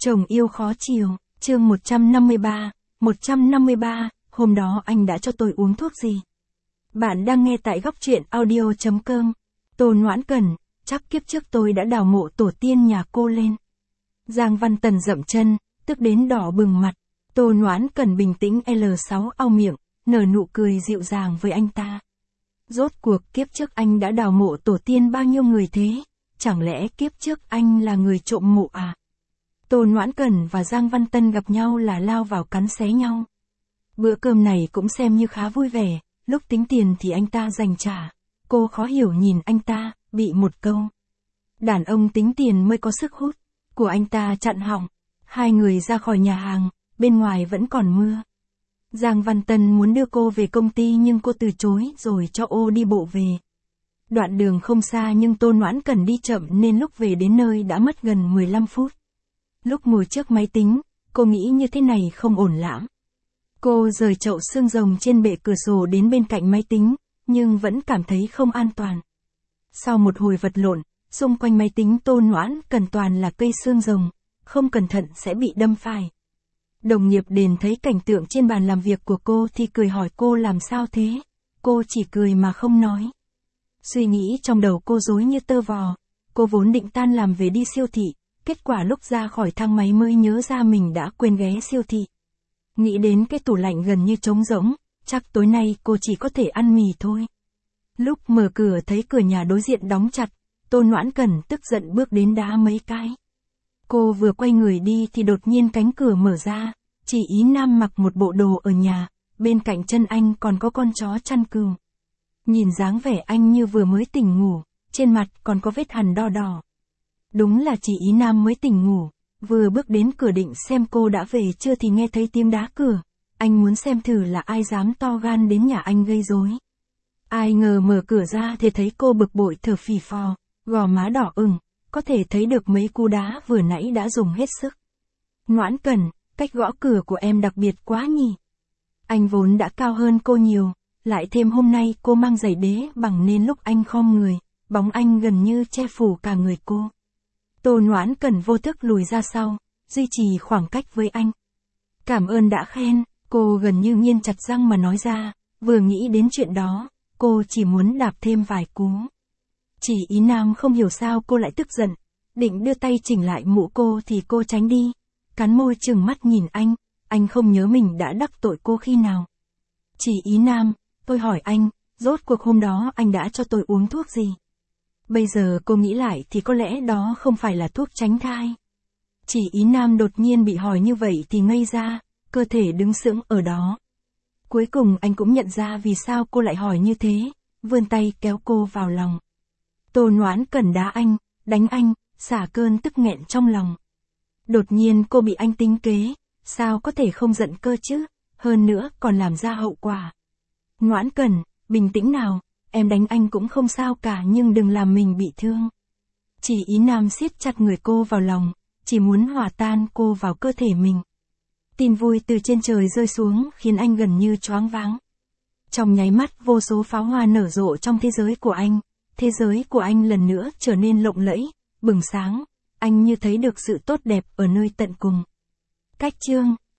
Chồng yêu khó chiều, chương 153, hôm đó anh đã cho tôi uống thuốc gì? Bạn đang nghe tại góc truyện audio.com. Tô Noãn Cẩn, chắc kiếp trước tôi đã đào mộ tổ tiên nhà cô lên. Giang Văn Tần dậm chân, tức đến đỏ bừng mặt. Tô Noãn Cẩn bình tĩnh L6 au miệng, nở nụ cười dịu dàng với anh ta. Rốt cuộc kiếp trước anh đã đào mộ tổ tiên bao nhiêu người thế? Chẳng lẽ kiếp trước anh là người trộm mộ à? Tô Noãn Cẩn và Giang Văn Tân gặp nhau là lao vào cắn xé nhau. Bữa cơm này cũng xem như khá vui vẻ, lúc tính tiền thì anh ta dành trả. Cô khó hiểu nhìn anh ta, bị một câu. Đàn ông tính tiền mới có sức hút, của anh ta chặn họng. Hai người ra khỏi nhà hàng, bên ngoài vẫn còn mưa. Giang Văn Tân muốn đưa cô về công ty nhưng cô từ chối rồi cho ô đi bộ về. Đoạn đường không xa nhưng Tô Noãn Cẩn đi chậm nên lúc về đến nơi đã mất gần 15 phút. Lúc ngồi trước máy tính, cô nghĩ như thế này không ổn lắm. Cô rời chậu xương rồng trên bệ cửa sổ đến bên cạnh máy tính, nhưng vẫn cảm thấy không an toàn. Sau một hồi vật lộn, xung quanh máy tính Tô Noãn Cẩn toàn là cây xương rồng, không cẩn thận sẽ bị đâm phải. Đồng nghiệp đến thấy cảnh tượng trên bàn làm việc của cô thì cười hỏi cô làm sao thế, cô chỉ cười mà không nói. Suy nghĩ trong đầu cô rối như tơ vò, cô vốn định tan làm về đi siêu thị, kết quả lúc ra khỏi thang máy mới nhớ ra mình đã quên ghé siêu thị. Nghĩ đến cái tủ lạnh gần như trống rỗng, chắc tối nay cô chỉ có thể ăn mì thôi. Lúc mở cửa thấy cửa nhà đối diện đóng chặt, Tô Noãn Cẩn tức giận bước đến đá mấy cái. Cô vừa quay người đi thì đột nhiên cánh cửa mở ra, Chỉ Ý Nam mặc một bộ đồ ở nhà, bên cạnh chân anh còn có con chó chăn cừu. Nhìn dáng vẻ anh như vừa mới tỉnh ngủ, trên mặt còn có vết hằn đo đỏ. Đúng là Chỉ Ý Nam mới tỉnh ngủ, vừa bước đến cửa định xem cô đã về chưa thì nghe thấy tiếng đá cửa. Anh muốn xem thử là ai dám to gan đến nhà anh gây rối. Ai ngờ mở cửa ra thì thấy cô bực bội thở phì phò, gò má đỏ ửng, có thể thấy được mấy cú đá vừa nãy đã dùng hết sức. Noãn Cẩn, cách gõ cửa của em đặc biệt quá nhỉ. Anh vốn đã cao hơn cô nhiều, lại thêm hôm nay cô mang giày đế bằng nên lúc anh khom người, bóng anh gần như che phủ cả người cô. Tô Noãn Cẩn vô thức lùi ra sau, duy trì khoảng cách với anh. Cảm ơn đã khen, cô gần như nghiến chặt răng mà nói ra, vừa nghĩ đến chuyện đó, cô chỉ muốn đạp thêm vài cú. Chỉ Ý Nam không hiểu sao cô lại tức giận, định đưa tay chỉnh lại mũ cô thì cô tránh đi, cắn môi trừng mắt nhìn anh không nhớ mình đã đắc tội cô khi nào. Chỉ Ý Nam, tôi hỏi anh, rốt cuộc hôm đó anh đã cho tôi uống thuốc gì? Bây giờ cô nghĩ lại thì có lẽ đó không phải là thuốc tránh thai. Chỉ Ý Nam đột nhiên bị hỏi như vậy thì ngây ra, cơ thể đứng sững ở đó. Cuối cùng anh cũng nhận ra vì sao cô lại hỏi như thế, vươn tay kéo cô vào lòng. Tô Noãn Cẩn đá anh, đánh anh, xả cơn tức nghẹn trong lòng. Đột nhiên cô bị anh tính kế, sao có thể không giận cơ chứ, hơn nữa còn làm ra hậu quả. Noãn Cẩn, bình tĩnh nào, em đánh anh cũng không sao cả nhưng đừng làm mình bị thương. Chỉ Ý Nam siết chặt người cô vào lòng, chỉ muốn hòa tan cô vào cơ thể mình. Tin vui từ trên trời rơi xuống khiến anh gần như choáng váng. Trong nháy mắt vô số pháo hoa nở rộ trong thế giới của anh lần nữa trở nên lộng lẫy, bừng sáng, anh như thấy được sự tốt đẹp ở nơi tận cùng. Cách chương